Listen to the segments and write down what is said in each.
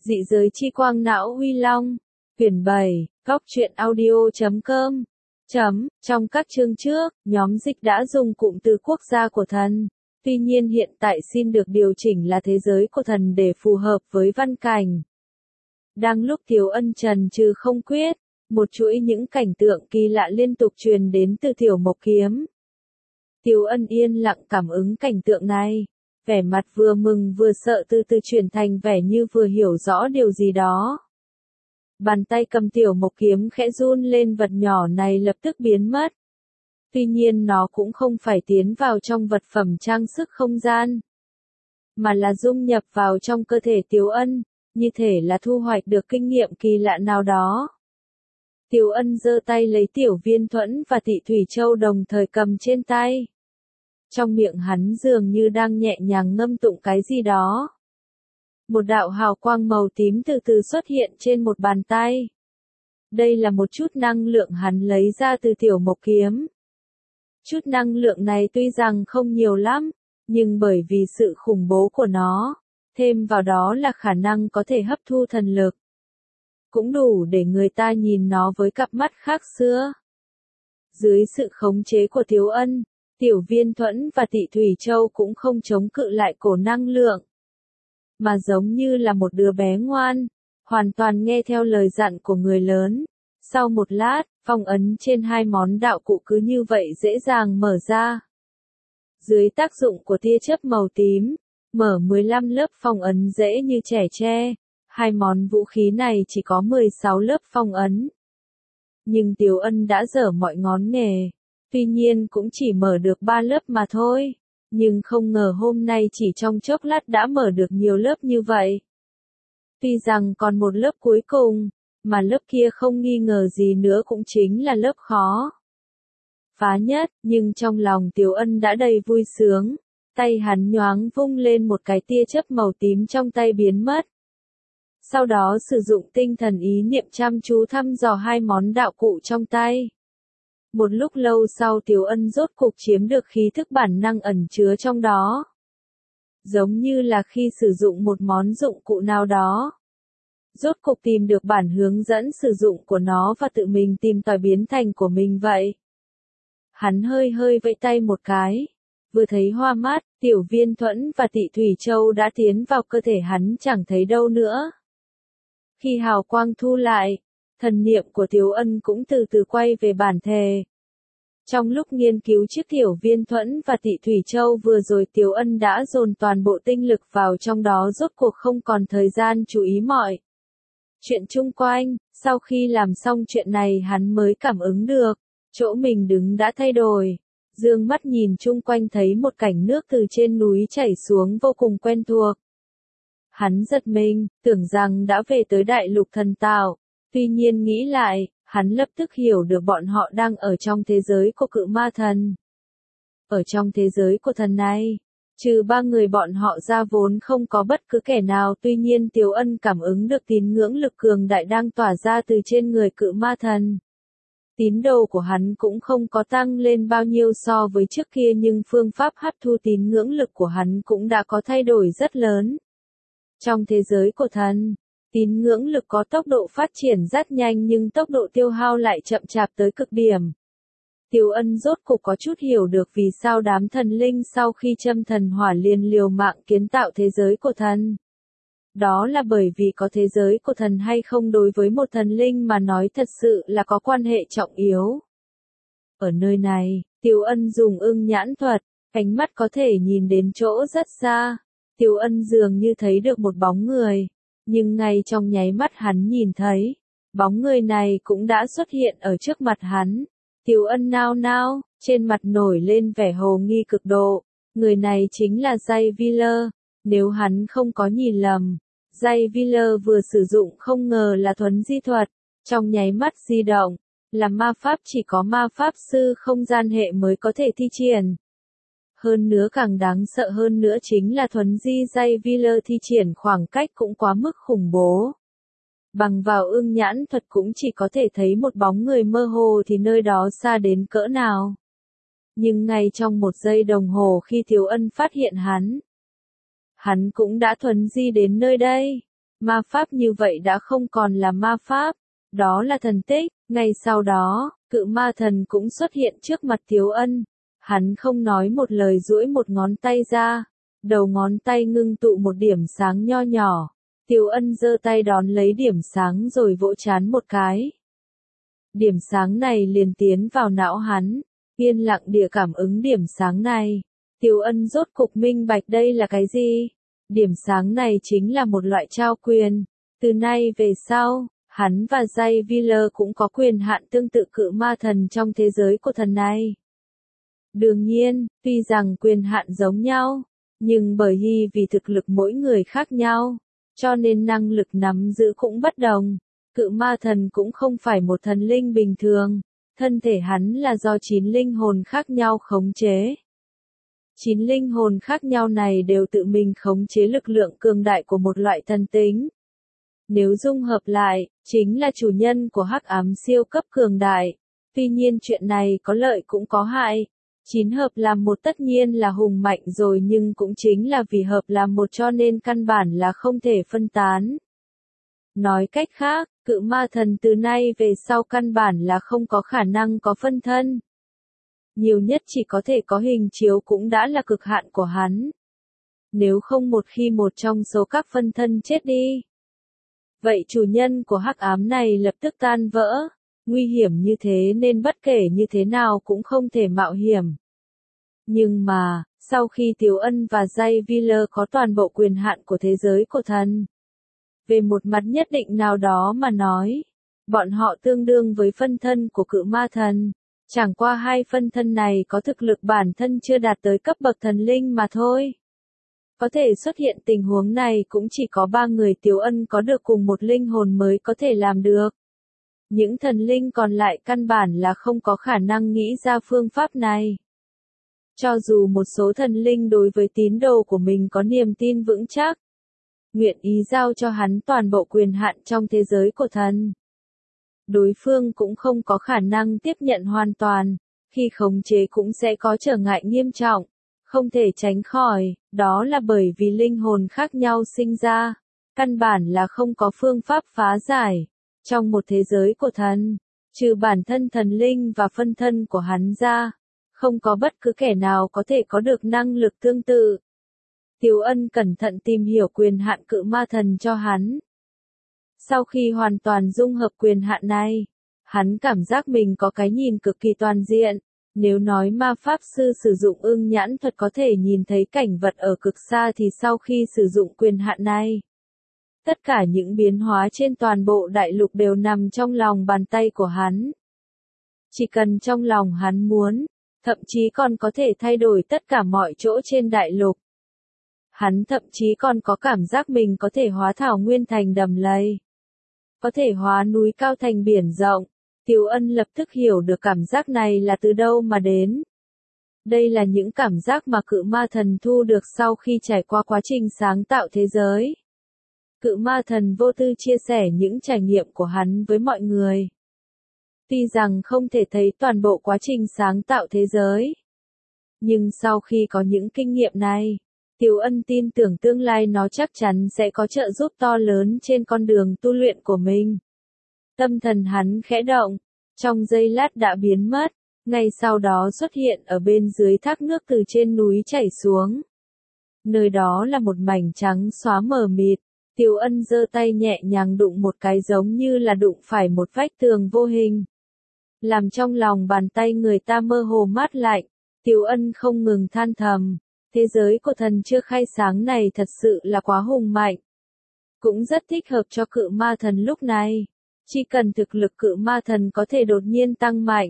Dị giới chi quang não Huy Long. Quyển 7, Góc truyện audio.com. Trong các chương trước, nhóm dịch đã dùng cụm từ quốc gia của thần. Tuy nhiên hiện tại xin được điều chỉnh là thế giới của thần để phù hợp với văn cảnh. Đang lúc Tiếu Ân trần trừ không quyết, một chuỗi những cảnh tượng kỳ lạ liên tục truyền đến từ Tiểu Mộc Kiếm. Tiếu Ân yên lặng cảm ứng cảnh tượng này, vẻ mặt vừa mừng vừa sợ từ từ chuyển thành vẻ như vừa hiểu rõ điều gì đó. Bàn tay cầm Tiểu Mộc Kiếm khẽ run lên, vật nhỏ này lập tức biến mất. Tuy nhiên nó cũng không phải tiến vào trong vật phẩm trang sức không gian, mà là dung nhập vào trong cơ thể Tiếu Ân, như thể là thu hoạch được kinh nghiệm kỳ lạ nào đó. Tiếu Ân giơ tay lấy Tiểu Viên Thuẫn và Tị Thủy Châu đồng thời cầm trên tay. Trong miệng hắn dường như đang nhẹ nhàng ngâm tụng cái gì đó. Một đạo hào quang màu tím từ từ xuất hiện trên một bàn tay. Đây là một chút năng lượng hắn lấy ra từ Tiểu Mộc Kiếm. Chút năng lượng này tuy rằng không nhiều lắm, nhưng bởi vì sự khủng bố của nó, thêm vào đó là khả năng có thể hấp thu thần lực, cũng đủ để người ta nhìn nó với cặp mắt khác xưa. Dưới sự khống chế của Tiếu Ân, Tiểu Viên Thuẫn và Tị Thủy Châu cũng không chống cự lại cổ năng lượng, mà giống như là một đứa bé ngoan, hoàn toàn nghe theo lời dặn của người lớn. Sau một lát, phong ấn trên hai món đạo cụ cứ như vậy dễ dàng mở ra. Dưới tác dụng của tia chớp màu tím, mở 15 lớp phong ấn dễ như chẻ tre. Hai món vũ khí này chỉ có 16 lớp phong ấn. Nhưng Tiếu Ân đã dở mọi ngón nghề, tuy nhiên cũng chỉ mở được 3 lớp mà thôi. Nhưng không ngờ hôm nay chỉ trong chốc lát đã mở được nhiều lớp như vậy. Tuy rằng còn một lớp cuối cùng, mà lớp kia không nghi ngờ gì nữa cũng chính là lớp khó phá nhất, nhưng trong lòng Tiếu Ân đã đầy vui sướng. Tay hắn nhoáng vung lên, một cái tia chớp màu tím trong tay biến mất. Sau đó sử dụng tinh thần ý niệm chăm chú thăm dò hai món đạo cụ trong tay. Một lúc lâu sau Tiếu Ân rốt cục chiếm được khí thức bản năng ẩn chứa trong đó. Giống như là khi sử dụng một món dụng cụ nào đó, rốt cục tìm được bản hướng dẫn sử dụng của nó và tự mình tìm tòi biến thành của mình vậy. Hắn hơi vẫy tay một cái. Vừa thấy hoa mắt, Tiểu Viên Thuẫn và Tị Thủy Châu đã tiến vào cơ thể hắn chẳng thấy đâu nữa. Khi hào quang thu lại, thần niệm của Tiếu Ân cũng từ từ quay về bản thể. Trong lúc nghiên cứu chiếc Tiểu Viên Thuẫn và Tị Thủy Châu vừa rồi, Tiếu Ân đã dồn toàn bộ tinh lực vào trong đó, rốt cuộc không còn thời gian chú ý mọi chuyện chung quanh. Sau khi làm xong chuyện này hắn mới cảm ứng được, chỗ mình đứng đã thay đổi. Dương mắt nhìn chung quanh thấy một cảnh nước từ trên núi chảy xuống vô cùng quen thuộc. Hắn giật mình, tưởng rằng đã về tới đại lục thần tạo. Tuy nhiên nghĩ lại, hắn lập tức hiểu được bọn họ đang ở trong thế giới của cự ma thần. Ở trong thế giới của thần này, trừ ba người bọn họ ra vốn không có bất cứ kẻ nào. Tuy nhiên Tiếu Ân cảm ứng được tín ngưỡng lực cường đại đang tỏa ra từ trên người cự ma thần. Tín đồ của hắn cũng không có tăng lên bao nhiêu so với trước kia, nhưng phương pháp hấp thu tín ngưỡng lực của hắn cũng đã có thay đổi rất lớn. Trong thế giới của thần, tín ngưỡng lực có tốc độ phát triển rất nhanh nhưng tốc độ tiêu hao lại chậm chạp tới cực điểm. Tiếu Ân rốt cục có chút hiểu được vì sao đám thần linh sau khi châm thần hỏa liền liều mạng kiến tạo thế giới của thần. Đó là bởi vì có thế giới của thần hay không đối với một thần linh mà nói thật sự là có quan hệ trọng yếu. Ở nơi này, Tiếu Ân dùng ưng nhãn thuật, ánh mắt có thể nhìn đến chỗ rất xa. Tiếu Ân dường như thấy được một bóng người, nhưng ngay trong nháy mắt hắn nhìn thấy, bóng người này cũng đã xuất hiện ở trước mặt hắn. Tiếu Ân nao nao, trên mặt nổi lên vẻ hồ nghi cực độ. Người này chính là Jay Wheeler. Nếu hắn không có nhìn lầm, Jay Wheeler vừa sử dụng không ngờ là thuấn di thuật, trong nháy mắt di động, là ma pháp chỉ có ma pháp sư không gian hệ mới có thể thi triển. Hơn nữa càng đáng sợ hơn nữa chính là thuấn di Jay Wheeler thi triển khoảng cách cũng quá mức khủng bố. Bằng vào ưng nhãn thuật cũng chỉ có thể thấy một bóng người mơ hồ thì nơi đó xa đến cỡ nào. Nhưng ngay trong một giây đồng hồ khi Tiếu Ân phát hiện hắn cũng đã thuấn di đến nơi đây. Ma pháp như vậy đã không còn là ma pháp, đó là thần tích. Ngay sau đó, cự ma thần cũng xuất hiện trước mặt Tiếu Ân. Hắn không nói một lời duỗi một ngón tay ra, đầu ngón tay ngưng tụ một điểm sáng nho nhỏ. Tiếu Ân giơ tay đón lấy điểm sáng rồi vỗ trán một cái. Điểm sáng này liền tiến vào não hắn, yên lặng địa cảm ứng điểm sáng này. Tiếu Ân rốt cục minh bạch đây là cái gì? Điểm sáng này chính là một loại trao quyền. Từ nay về sau, hắn và Jay Wheeler cũng có quyền hạn tương tự cự ma thần trong thế giới của thần này. Đương nhiên, tuy rằng quyền hạn giống nhau, nhưng bởi vì thực lực mỗi người khác nhau, cho nên năng lực nắm giữ cũng bất đồng. Cự ma thần cũng không phải một thần linh bình thường, thân thể hắn là do 9 linh hồn khác nhau khống chế. 9 linh hồn khác nhau này đều tự mình khống chế lực lượng cường đại của một loại thần tính. Nếu dung hợp lại, chính là chủ nhân của hắc ám siêu cấp cường đại. Tuy nhiên chuyện này có lợi cũng có hại. 9 hợp làm một tất nhiên là hùng mạnh rồi, nhưng cũng chính là vì hợp làm một cho nên căn bản là không thể phân tán. Nói cách khác, cự ma thần từ nay về sau căn bản là không có khả năng có phân thân. Nhiều nhất chỉ có thể có hình chiếu cũng đã là cực hạn của hắn. Nếu không một khi một trong số các phân thân chết đi, vậy chủ nhân của hắc ám này lập tức tan vỡ. Nguy hiểm như thế nên bất kể như thế nào cũng không thể mạo hiểm. Nhưng mà, sau khi Tiếu Ân và Jay Wheeler có toàn bộ quyền hạn của thế giới của thần, về một mặt nhất định nào đó mà nói, bọn họ tương đương với phân thân của cự ma thần. Chẳng qua hai phân thân này có thực lực bản thân chưa đạt tới cấp bậc thần linh mà thôi. Có thể xuất hiện tình huống này cũng chỉ có 3 người Tiếu Ân có được cùng một linh hồn mới có thể làm được. Những thần linh còn lại căn bản là không có khả năng nghĩ ra phương pháp này. Cho dù một số thần linh đối với tín đồ của mình có niềm tin vững chắc, nguyện ý giao cho hắn toàn bộ quyền hạn trong thế giới của thần, đối phương cũng không có khả năng tiếp nhận hoàn toàn, khi khống chế cũng sẽ có trở ngại nghiêm trọng, không thể tránh khỏi, đó là bởi vì linh hồn khác nhau sinh ra, căn bản là không có phương pháp phá giải. Trong một thế giới của thần, trừ bản thân thần linh và phân thân của hắn ra, không có bất cứ kẻ nào có thể có được năng lực tương tự. Tiếu Ân cẩn thận tìm hiểu quyền hạn cự ma thần cho hắn. Sau khi hoàn toàn dung hợp quyền hạn này, hắn cảm giác mình có cái nhìn cực kỳ toàn diện. Nếu nói ma pháp sư sử dụng ưng nhãn thuật có thể nhìn thấy cảnh vật ở cực xa thì sau khi sử dụng quyền hạn này, tất cả những biến hóa trên toàn bộ đại lục đều nằm trong lòng bàn tay của hắn. Chỉ cần trong lòng hắn muốn, thậm chí còn có thể thay đổi tất cả mọi chỗ trên đại lục. Hắn thậm chí còn có cảm giác mình có thể hóa thảo nguyên thành đầm lầy, có thể hóa núi cao thành biển rộng. Tiếu Ân lập tức hiểu được cảm giác này là từ đâu mà đến. Đây là những cảm giác mà cự ma thần thu được sau khi trải qua quá trình sáng tạo thế giới. Cự ma thần vô tư chia sẻ những trải nghiệm của hắn với mọi người. Tuy rằng không thể thấy toàn bộ quá trình sáng tạo thế giới, nhưng sau khi có những kinh nghiệm này, Tiếu Ân tin tưởng tương lai nó chắc chắn sẽ có trợ giúp to lớn trên con đường tu luyện của mình. Tâm thần hắn khẽ động, trong giây lát đã biến mất, ngay sau đó xuất hiện ở bên dưới thác nước từ trên núi chảy xuống. Nơi đó là một mảnh trắng xóa mờ mịt. Tiếu Ân giơ tay nhẹ nhàng đụng một cái giống như là đụng phải một vách tường vô hình, làm trong lòng bàn tay người ta mơ hồ mát lạnh. Tiếu Ân không ngừng than thầm, thế giới của thần chưa khai sáng này thật sự là quá hùng mạnh. Cũng rất thích hợp cho cự ma thần lúc này. Chỉ cần thực lực cự ma thần có thể đột nhiên tăng mạnh,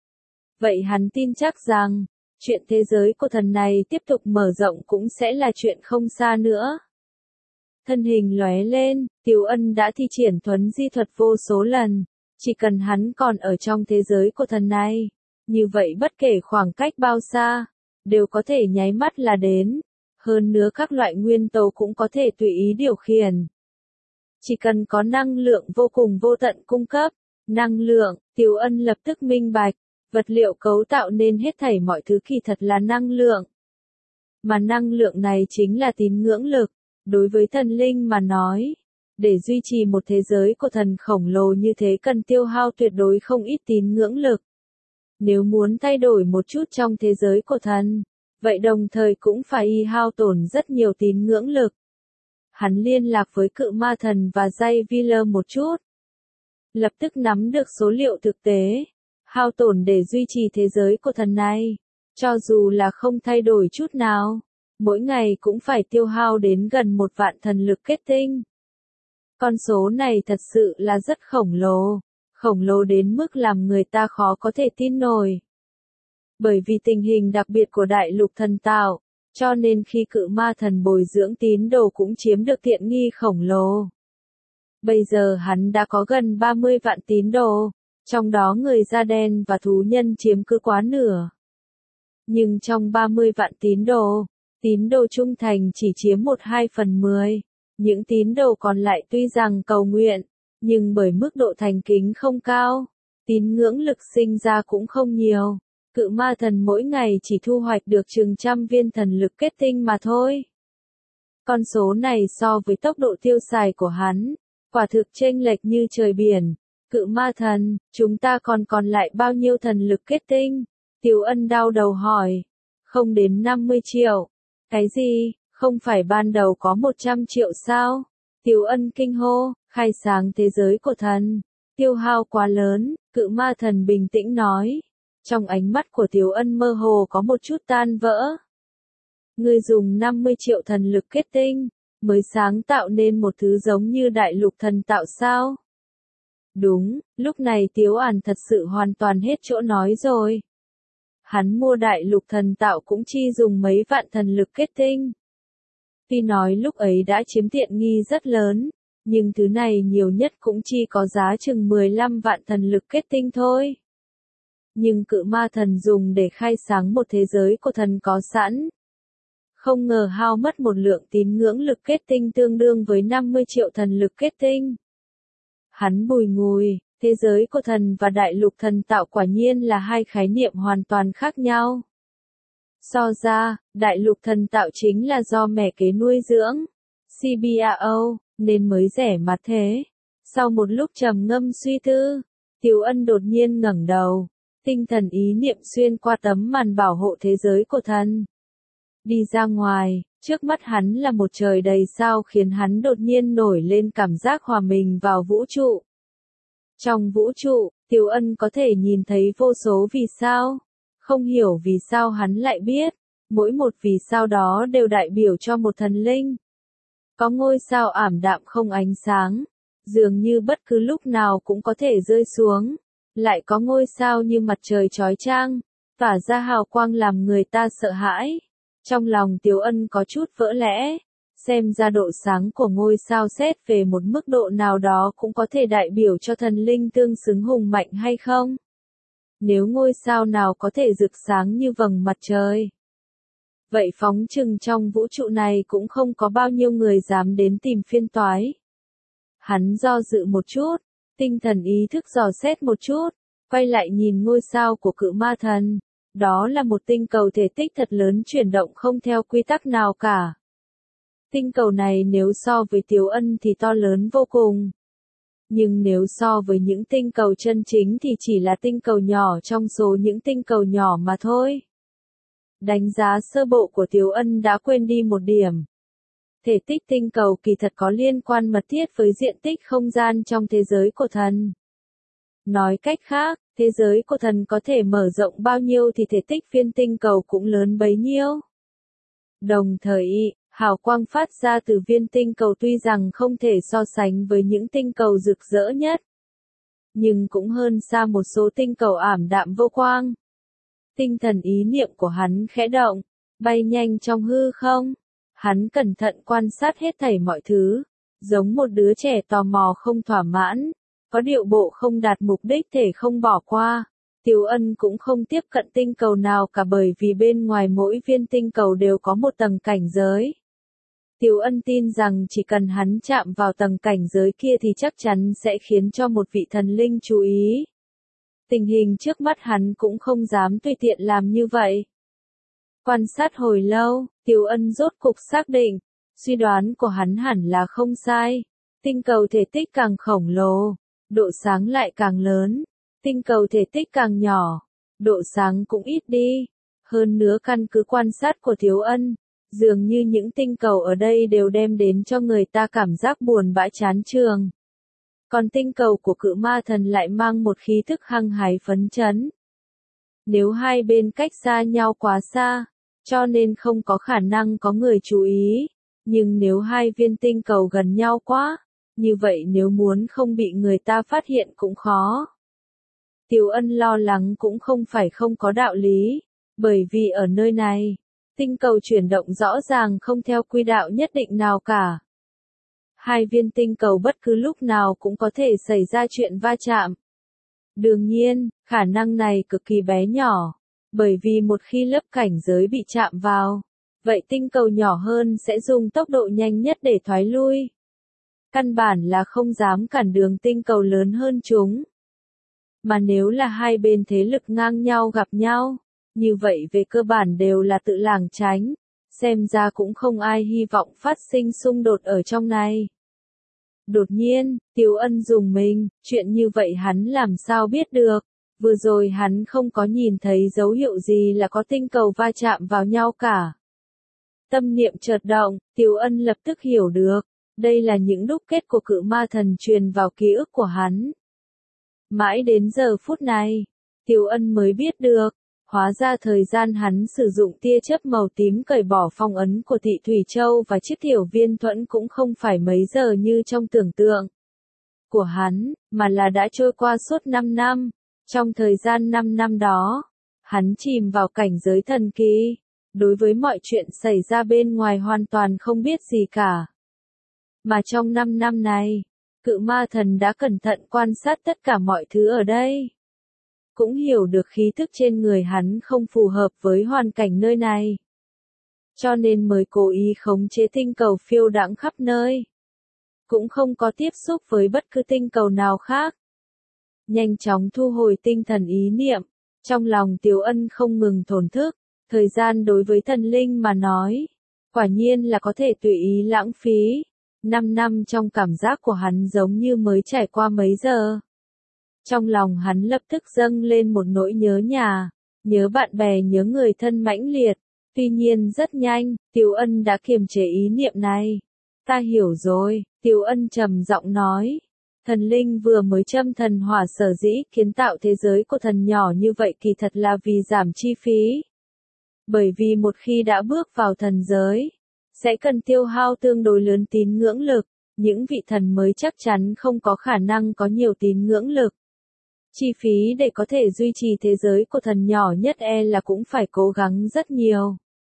vậy hắn tin chắc rằng, chuyện thế giới của thần này tiếp tục mở rộng cũng sẽ là chuyện không xa nữa. Thân hình lóe lên, Tiếu Ân đã thi triển thuấn di thuật vô số lần. Chỉ cần hắn còn ở trong thế giới của thần này, như vậy bất kể khoảng cách bao xa, đều có thể nháy mắt là đến. Hơn nữa các loại nguyên tố cũng có thể tùy ý điều khiển. Chỉ cần có năng lượng vô cùng vô tận cung cấp, năng lượng, Tiếu Ân lập tức minh bạch, vật liệu cấu tạo nên hết thảy mọi thứ kỳ thật là năng lượng. Mà năng lượng này chính là tín ngưỡng lực, đối với thần linh mà nói, Để duy trì một thế giới của thần khổng lồ như thế cần tiêu hao tuyệt đối không ít tín ngưỡng lực. Nếu muốn thay đổi một chút trong thế giới của thần, vậy đồng thời cũng phải y hao tổn rất nhiều tín ngưỡng lực. Hắn liên lạc với cự ma thần và dây Viller một chút. Lập tức nắm được số liệu thực tế, hao tổn để duy trì thế giới của thần này, cho dù là không thay đổi chút nào, mỗi ngày cũng phải tiêu hao đến gần 1 vạn thần lực kết tinh. Con số này thật sự là rất khổng lồ đến mức làm người ta khó có thể tin nổi. Bởi vì tình hình đặc biệt của đại lục thần tạo, cho nên khi cự ma thần bồi dưỡng tín đồ cũng chiếm được tiện nghi khổng lồ. Bây giờ hắn đã có gần 30 vạn tín đồ, trong đó người da đen và thú nhân chiếm cứ quá nửa. Nhưng trong 30 vạn tín đồ trung thành chỉ chiếm 1/2/10. Những tín đồ còn lại tuy rằng cầu nguyện, nhưng bởi mức độ thành kính không cao, tín ngưỡng lực sinh ra cũng không nhiều. Cự ma thần mỗi ngày chỉ thu hoạch được chừng 100 viên thần lực kết tinh mà thôi. Con số này so với tốc độ tiêu xài của hắn, quả thực chênh lệch như trời biển. Cự ma thần, chúng ta còn lại bao nhiêu thần lực kết tinh? Tiểu Ân đau đầu hỏi. Không đến 50 triệu. Cái gì? Không phải ban đầu có 100 triệu sao? Tiểu Ân kinh hô, khai sáng thế giới của thần. Tiêu hao quá lớn, cự ma thần bình tĩnh nói. Trong ánh mắt của Tiểu Ân mơ hồ có một chút tan vỡ. Ngươi dùng 50 triệu thần lực kết tinh, mới sáng tạo nên một thứ giống như đại lục thần tạo sao? Đúng, lúc này Tiếu Ản thật sự hoàn toàn hết chỗ nói rồi. Hắn mua đại lục thần tạo cũng chi dùng mấy vạn thần lực kết tinh. Tuy nói lúc ấy đã chiếm tiện nghi rất lớn, nhưng thứ này nhiều nhất cũng chỉ có giá chừng 15 vạn thần lực kết tinh thôi. Nhưng cự ma thần dùng để khai sáng một thế giới của thần có sẵn. Không ngờ hao mất một lượng tín ngưỡng lực kết tinh tương đương với 50 triệu thần lực kết tinh. Hắn bùi ngùi, thế giới của thần và đại lục thần tạo quả nhiên là hai khái niệm hoàn toàn khác nhau. So ra, đại lục thần tạo chính là do mẹ kế nuôi dưỡng, CBRO, nên mới rẻ mạt thế. Sau một lúc trầm ngâm suy tư, Tiểu Ân đột nhiên ngẩng đầu, tinh thần ý niệm xuyên qua tấm màn bảo hộ thế giới của thần. Đi ra ngoài, trước mắt hắn là một trời đầy sao khiến hắn đột nhiên nổi lên cảm giác hòa mình vào vũ trụ. Trong vũ trụ, Tiểu Ân có thể nhìn thấy vô số vì sao. Không hiểu vì sao hắn lại biết, mỗi một vì sao đó đều đại biểu cho một thần linh. Có ngôi sao ảm đạm không ánh sáng, dường như bất cứ lúc nào cũng có thể rơi xuống. Lại có ngôi sao như mặt trời chói chang, tỏa ra hào quang làm người ta sợ hãi. Trong lòng Tiểu Ân có chút vỡ lẽ, xem ra độ sáng của ngôi sao xét về một mức độ nào đó cũng có thể đại biểu cho thần linh tương xứng hùng mạnh hay không? Nếu ngôi sao nào có thể rực sáng như vầng mặt trời, vậy phóng chừng trong vũ trụ này cũng không có bao nhiêu người dám đến tìm phiên toái. Hắn do dự một chút, tinh thần ý thức dò xét một chút, quay lại nhìn ngôi sao của cự ma thần. Đó là một tinh cầu thể tích thật lớn chuyển động không theo quy tắc nào cả. Tinh cầu này nếu so với Tiểu Ân thì to lớn vô cùng. Nhưng nếu so với những tinh cầu chân chính thì chỉ là tinh cầu nhỏ trong số những tinh cầu nhỏ mà thôi. Đánh giá sơ bộ của Tiểu Ân đã quên đi một điểm. Thể tích tinh cầu kỳ thật có liên quan mật thiết với diện tích không gian trong thế giới của thần. Nói cách khác, thế giới của thần có thể mở rộng bao nhiêu thì thể tích viên tinh cầu cũng lớn bấy nhiêu. Đồng thời, hào quang phát ra từ viên tinh cầu tuy rằng không thể so sánh với những tinh cầu rực rỡ nhất, nhưng cũng hơn xa một số tinh cầu ảm đạm vô quang. Tinh thần ý niệm của hắn khẽ động, bay nhanh trong hư không. Hắn cẩn thận quan sát hết thảy mọi thứ, giống một đứa trẻ tò mò không thỏa mãn, có điệu bộ không đạt mục đích thể không bỏ qua. Tiểu Ân cũng không tiếp cận tinh cầu nào cả bởi vì bên ngoài mỗi viên tinh cầu đều có một tầng cảnh giới. Tiểu Ân tin rằng chỉ cần hắn chạm vào tầng cảnh giới kia thì chắc chắn sẽ khiến cho một vị thần linh chú ý. Tình hình trước mắt hắn cũng không dám tùy tiện làm như vậy. Quan sát hồi lâu, Tiểu Ân rốt cục xác định, suy đoán của hắn hẳn là không sai. Tinh cầu thể tích càng khổng lồ, độ sáng lại càng lớn. Tinh cầu thể tích càng nhỏ, độ sáng cũng ít đi. Hơn nữa căn cứ quan sát của Thiếu Ân, dường như những tinh cầu ở đây đều đem đến cho người ta cảm giác buồn bã chán chường. Còn tinh cầu của Cự Ma Thần lại mang một khí thức hăng hái phấn chấn. Nếu hai bên cách xa nhau quá xa, cho nên không có khả năng có người chú ý. Nhưng nếu hai viên tinh cầu gần nhau quá, như vậy nếu muốn không bị người ta phát hiện cũng khó. Tiểu Ân lo lắng cũng không phải không có đạo lý, bởi vì ở nơi này, tinh cầu chuyển động rõ ràng không theo quy đạo nhất định nào cả. Hai viên tinh cầu bất cứ lúc nào cũng có thể xảy ra chuyện va chạm. Đương nhiên, khả năng này cực kỳ bé nhỏ, bởi vì một khi lớp cảnh giới bị chạm vào, vậy tinh cầu nhỏ hơn sẽ dùng tốc độ nhanh nhất để thoái lui. Căn bản là không dám cản đường tinh cầu lớn hơn chúng. Mà nếu là hai bên thế lực ngang nhau gặp nhau, như vậy về cơ bản đều là tự lảng tránh, xem ra cũng không ai hy vọng phát sinh xung đột ở trong này. Đột nhiên, Tiểu Ân rùng mình, chuyện như vậy hắn làm sao biết được, vừa rồi hắn không có nhìn thấy dấu hiệu gì là có tinh cầu va chạm vào nhau cả. Tâm niệm chợt động, Tiểu Ân lập tức hiểu được, đây là những đúc kết của Cự Ma Thần truyền vào ký ức của hắn. Mãi đến giờ phút này, Tiểu Ân mới biết được, hóa ra thời gian hắn sử dụng tia chớp màu tím cởi bỏ phong ấn của Thị Thủy Châu và chiếc tiểu viên thuẫn cũng không phải mấy giờ như trong tưởng tượng của hắn, mà là đã trôi qua suốt 5 năm. Trong thời gian 5 năm đó, hắn chìm vào cảnh giới thần kỳ, đối với mọi chuyện xảy ra bên ngoài hoàn toàn không biết gì cả. Mà trong 5 năm này, Cự Ma Thần đã cẩn thận quan sát tất cả mọi thứ ở đây. Cũng hiểu được khí thức trên người hắn không phù hợp với hoàn cảnh nơi này. Cho nên mới cố ý khống chế tinh cầu phiêu đãng khắp nơi. Cũng không có tiếp xúc với bất cứ tinh cầu nào khác. Nhanh chóng thu hồi tinh thần ý niệm, trong lòng Tiểu Ân không ngừng thổn thức, thời gian đối với thần linh mà nói, quả nhiên là có thể tùy ý lãng phí. 5 năm trong cảm giác của hắn giống như mới trải qua mấy giờ. Trong lòng hắn lập tức dâng lên một nỗi nhớ nhà, nhớ bạn bè, nhớ người thân mãnh liệt. Tuy nhiên rất nhanh, Tiểu Ân đã kiềm chế ý niệm này. Ta hiểu rồi, Tiểu Ân trầm giọng nói. Thần linh vừa mới châm thần hỏa sở dĩ kiến tạo thế giới của thần nhỏ như vậy kỳ thật là vì giảm chi phí. Bởi vì một khi đã bước vào thần giới, sẽ cần tiêu hao tương đối lớn tín ngưỡng lực, những vị thần mới chắc chắn không có khả năng có nhiều tín ngưỡng lực. Chi phí để có thể duy trì thế giới của thần nhỏ nhất là cũng phải cố gắng rất nhiều.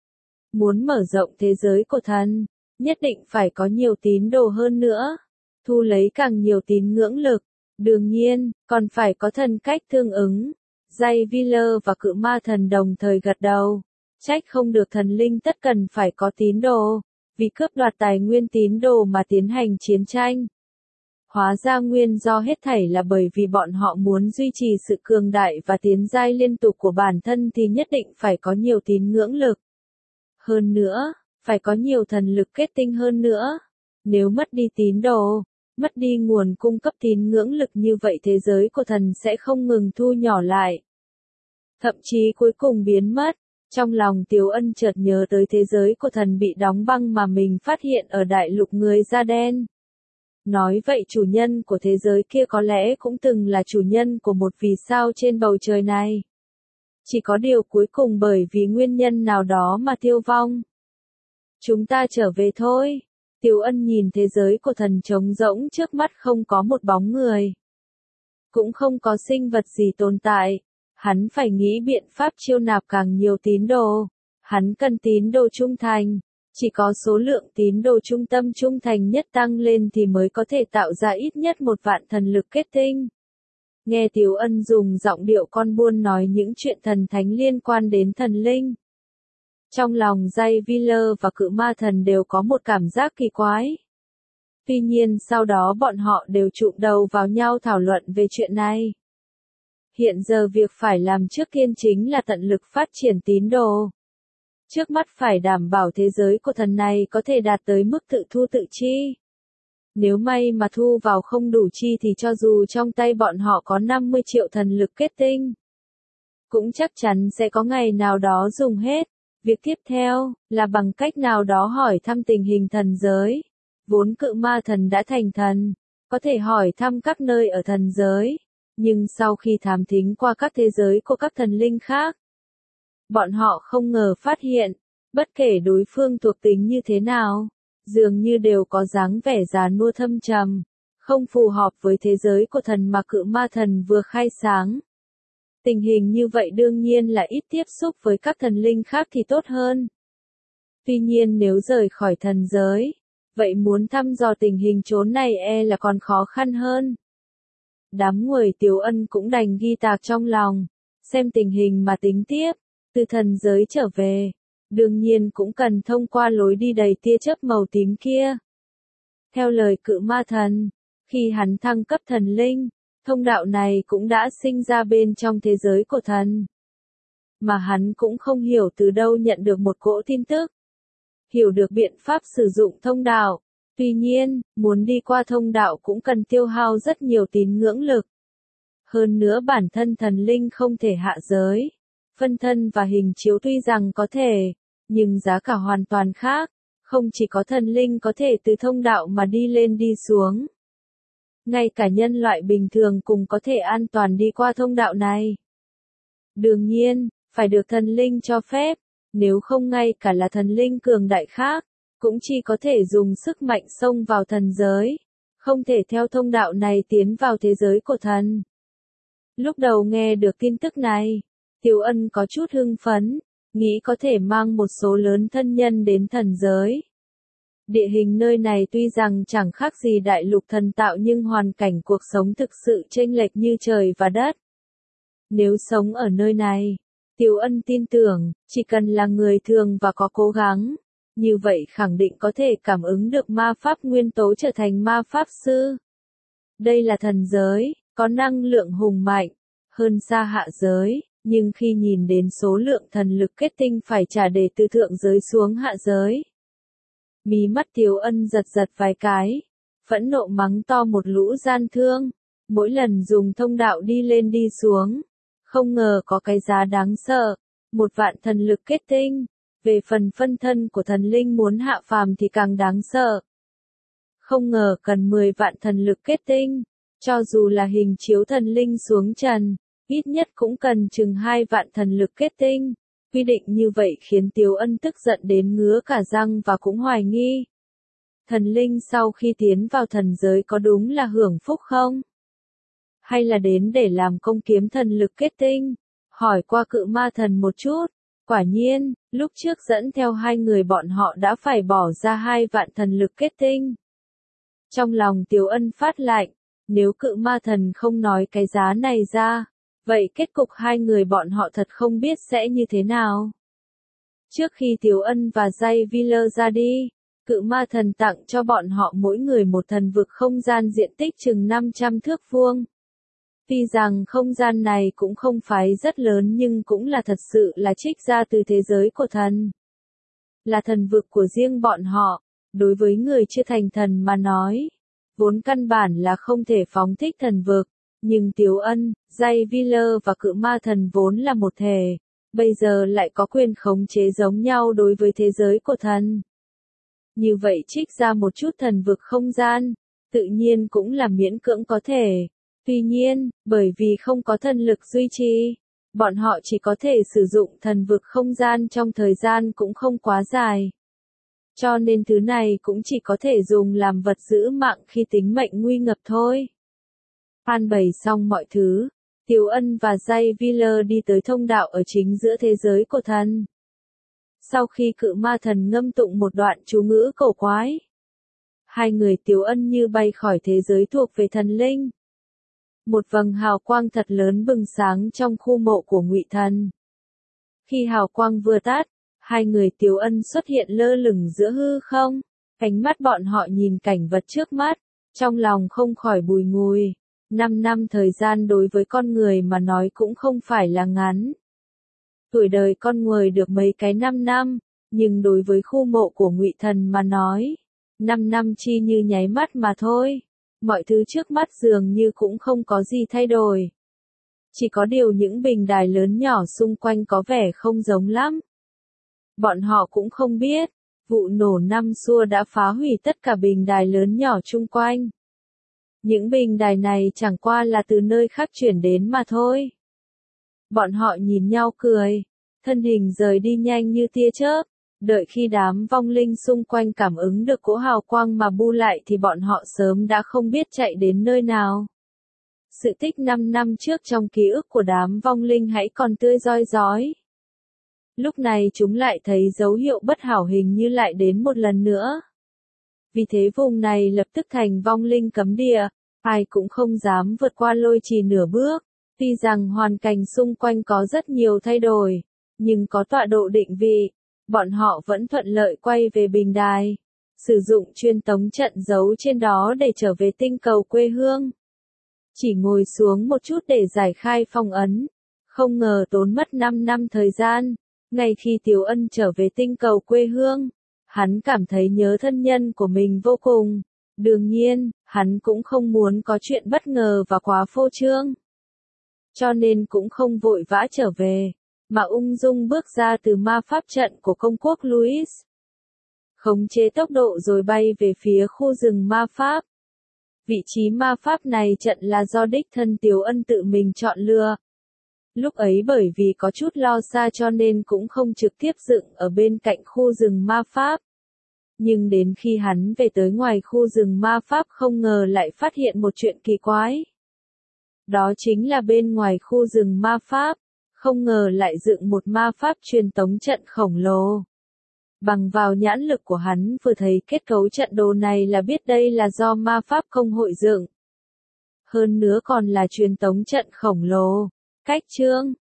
Muốn mở rộng thế giới của thần, nhất định phải có nhiều tín đồ hơn nữa, thu lấy càng nhiều tín ngưỡng lực, đương nhiên, còn phải có thần cách tương ứng. Jay Wheeler và Cự Ma Thần đồng thời gật đầu. Trách không được thần linh tất cần phải có tín đồ, vì cướp đoạt tài nguyên tín đồ mà tiến hành chiến tranh. Hóa ra nguyên do hết thảy là bởi vì bọn họ muốn duy trì sự cường đại và tiến giai liên tục của bản thân thì nhất định phải có nhiều tín ngưỡng lực. Hơn nữa, phải có nhiều thần lực kết tinh hơn nữa. Nếu mất đi tín đồ, mất đi nguồn cung cấp tín ngưỡng lực như vậy thế giới của thần sẽ không ngừng thu nhỏ lại. Thậm chí cuối cùng biến mất. Trong lòng Tiểu Ân chợt nhớ tới thế giới của thần bị đóng băng mà mình phát hiện ở đại lục người da đen. Nói vậy chủ nhân của thế giới kia có lẽ cũng từng là chủ nhân của một vì sao trên bầu trời này. Chỉ có điều cuối cùng bởi vì nguyên nhân nào đó mà tiêu vong. Chúng ta trở về thôi. Tiểu Ân nhìn thế giới của thần trống rỗng trước mắt không có một bóng người. Cũng không có sinh vật gì tồn tại. Hắn phải nghĩ biện pháp chiêu nạp càng nhiều tín đồ. Hắn cần tín đồ trung thành. Chỉ có số lượng tín đồ trung tâm trung thành nhất tăng lên thì mới có thể tạo ra ít nhất 1 vạn thần lực kết tinh. Nghe Tiểu Ân dùng giọng điệu con buôn nói những chuyện thần thánh liên quan đến thần linh. Trong lòng Jay Wheeler và Cự Ma Thần đều có một cảm giác kỳ quái. Tuy nhiên sau đó bọn họ đều chụm đầu vào nhau thảo luận về chuyện này. Hiện giờ việc phải làm trước tiên chính là tận lực phát triển tín đồ. Trước mắt phải đảm bảo thế giới của thần này có thể đạt tới mức tự thu tự chi. Nếu may mà thu vào không đủ chi thì cho dù trong tay bọn họ có 50 triệu thần lực kết tinh, cũng chắc chắn sẽ có ngày nào đó dùng hết. Việc tiếp theo, là bằng cách nào đó hỏi thăm tình hình thần giới. Vốn cự ma thần đã thành thần, có thể hỏi thăm các nơi ở thần giới. Nhưng sau khi thám thính qua các thế giới của các thần linh khác, bọn họ không ngờ phát hiện, bất kể đối phương thuộc tính như thế nào, dường như đều có dáng vẻ già nua thâm trầm, không phù hợp với thế giới của thần mà cự ma thần vừa khai sáng. Tình hình như vậy đương nhiên là ít tiếp xúc với các thần linh khác thì tốt hơn. Tuy nhiên nếu rời khỏi thần giới, vậy muốn thăm dò tình hình chốn này là còn khó khăn hơn. Đám người Tiếu Ân cũng đành ghi tạc trong lòng, xem tình hình mà tính tiếp, từ thần giới trở về, đương nhiên cũng cần thông qua lối đi đầy tia chớp màu tím kia. Theo lời cự ma thần, khi hắn thăng cấp thần linh, thông đạo này cũng đã sinh ra bên trong thế giới của thần. Mà hắn cũng không hiểu từ đâu nhận được một cỗ tin tức. Hiểu được biện pháp sử dụng thông đạo. Tuy nhiên, muốn đi qua thông đạo cũng cần tiêu hao rất nhiều tín ngưỡng lực. Hơn nữa bản thân thần linh không thể hạ giới. Phân thân và hình chiếu tuy rằng có thể, nhưng giá cả hoàn toàn khác. Không chỉ có thần linh có thể từ thông đạo mà đi lên đi xuống. Ngay cả nhân loại bình thường cũng có thể an toàn đi qua thông đạo này. Đương nhiên, phải được thần linh cho phép, nếu không ngay cả là thần linh cường đại khác, cũng chỉ có thể dùng sức mạnh xông vào thần giới, không thể theo thông đạo này tiến vào thế giới của thần. Lúc đầu nghe được tin tức này, Tiểu Ân có chút hưng phấn, nghĩ có thể mang một số lớn thân nhân đến thần giới. Địa hình nơi này tuy rằng chẳng khác gì đại lục thần tạo nhưng hoàn cảnh cuộc sống thực sự chênh lệch như trời và đất. Nếu sống ở nơi này, Tiểu Ân tin tưởng, chỉ cần là người thường và có cố gắng, như vậy khẳng định có thể cảm ứng được ma pháp nguyên tố trở thành ma pháp sư. Đây là thần giới, có năng lượng hùng mạnh, hơn xa hạ giới, nhưng khi nhìn đến số lượng thần lực kết tinh phải trả để từ thượng giới xuống hạ giới. Mí mắt Tiểu Ân giật giật vài cái, phẫn nộ mắng to một lũ gian thương, mỗi lần dùng thông đạo đi lên đi xuống. Không ngờ có cái giá đáng sợ, 1.000.000 thần lực kết tinh, về phần phân thân của thần linh muốn hạ phàm thì càng đáng sợ. Không ngờ cần 10.000.000 thần lực kết tinh, cho dù là hình chiếu thần linh xuống trần, ít nhất cũng cần chừng 2.000.000 thần lực kết tinh. Quy định như vậy khiến Tiểu Ân tức giận đến ngứa cả răng và cũng hoài nghi. Thần linh sau khi tiến vào thần giới có đúng là hưởng phúc không? Hay là đến để làm công kiếm thần lực kết tinh? Hỏi qua cự ma thần một chút. Quả nhiên, lúc trước dẫn theo 2 người bọn họ đã phải bỏ ra 2.000.000 thần lực kết tinh. Trong lòng Tiểu Ân phát lạnh, nếu cự ma thần không nói cái giá này ra, vậy kết cục 2 người bọn họ thật không biết sẽ như thế nào. Trước khi Tiểu Ân và Jay Wheeler ra đi, cự ma thần tặng cho bọn họ mỗi người một thần vực không gian diện tích chừng 500 thước vuông. Tuy rằng không gian này cũng không phải rất lớn nhưng cũng là thật sự là trích ra từ thế giới của thần. Là thần vực của riêng bọn họ, đối với người chưa thành thần mà nói. Vốn căn bản là không thể phóng thích thần vực, nhưng Tiểu Ân, Jay Wheeler và cự ma thần vốn là một thể, bây giờ lại có quyền khống chế giống nhau đối với thế giới của thần. Như vậy trích ra một chút thần vực không gian, tự nhiên cũng là miễn cưỡng có thể. Tuy nhiên, bởi vì không có thần lực duy trì, bọn họ chỉ có thể sử dụng thần vực không gian trong thời gian cũng không quá dài. Cho nên thứ này cũng chỉ có thể dùng làm vật giữ mạng khi tính mệnh nguy ngập thôi. An bày xong mọi thứ, Tiểu Ân và Jay Wheeler đi tới thông đạo ở chính giữa thế giới của thần. Sau khi cự ma thần ngâm tụng một đoạn chú ngữ cổ quái, 2 người Tiểu Ân như bay khỏi thế giới thuộc về thần linh. Một vầng hào quang thật lớn bừng sáng trong khu mộ của Ngụy Thần. Khi hào quang vừa tắt, 2 người Tiểu Ân xuất hiện lơ lửng giữa hư không. Ánh mắt bọn họ nhìn cảnh vật trước mắt, trong lòng không khỏi bùi ngùi. 5 năm thời gian đối với con người mà nói cũng không phải là ngắn. Tuổi đời con người được mấy cái 5 năm, nhưng đối với khu mộ của Ngụy Thần mà nói, 5 năm chi như nháy mắt mà thôi. Mọi thứ trước mắt dường như cũng không có gì thay đổi. Chỉ có điều những bình đài lớn nhỏ xung quanh có vẻ không giống lắm. Bọn họ cũng không biết, vụ nổ năm xưa đã phá hủy tất cả bình đài lớn nhỏ chung quanh. Những bình đài này chẳng qua là từ nơi khác chuyển đến mà thôi. Bọn họ nhìn nhau cười, thân hình rời đi nhanh như tia chớp. Đợi khi đám vong linh xung quanh cảm ứng được cỗ hào quang mà bu lại thì bọn họ sớm đã không biết chạy đến nơi nào. Sự tích 5 năm trước trong ký ức của đám vong linh hãy còn tươi rói rói. Lúc này chúng lại thấy dấu hiệu bất hảo hình như lại đến một lần nữa. Vì thế vùng này lập tức thành vong linh cấm địa, ai cũng không dám vượt qua lôi trì nửa bước. Tuy rằng hoàn cảnh xung quanh có rất nhiều thay đổi, nhưng có tọa độ định vị, bọn họ vẫn thuận lợi quay về bình đài, sử dụng truyền tống trận giấu trên đó để trở về tinh cầu quê hương. Chỉ ngồi xuống một chút để giải khai phong ấn, không ngờ tốn mất 5 năm thời gian. Ngay khi Tiếu Ân trở về tinh cầu quê hương, hắn cảm thấy nhớ thân nhân của mình vô cùng. Đương nhiên, hắn cũng không muốn có chuyện bất ngờ và quá phô trương. Cho nên cũng không vội vã trở về, mà ung dung bước ra từ ma pháp trận của công quốc Louis. Khống chế tốc độ rồi bay về phía khu rừng ma pháp. Vị trí ma pháp này trận là do đích thân Tiếu Ân tự mình chọn lựa. Lúc ấy bởi vì có chút lo xa cho nên cũng không trực tiếp dựng ở bên cạnh khu rừng ma pháp. Nhưng đến khi hắn về tới ngoài khu rừng ma pháp không ngờ lại phát hiện một chuyện kỳ quái. Đó chính là bên ngoài khu rừng ma pháp, không ngờ lại dựng một ma pháp truyền tống trận khổng lồ. Bằng vào nhãn lực của hắn vừa thấy kết cấu trận đồ này là biết đây là do ma pháp công hội dựng. Hơn nữa còn là truyền tống trận khổng lồ. Cách chương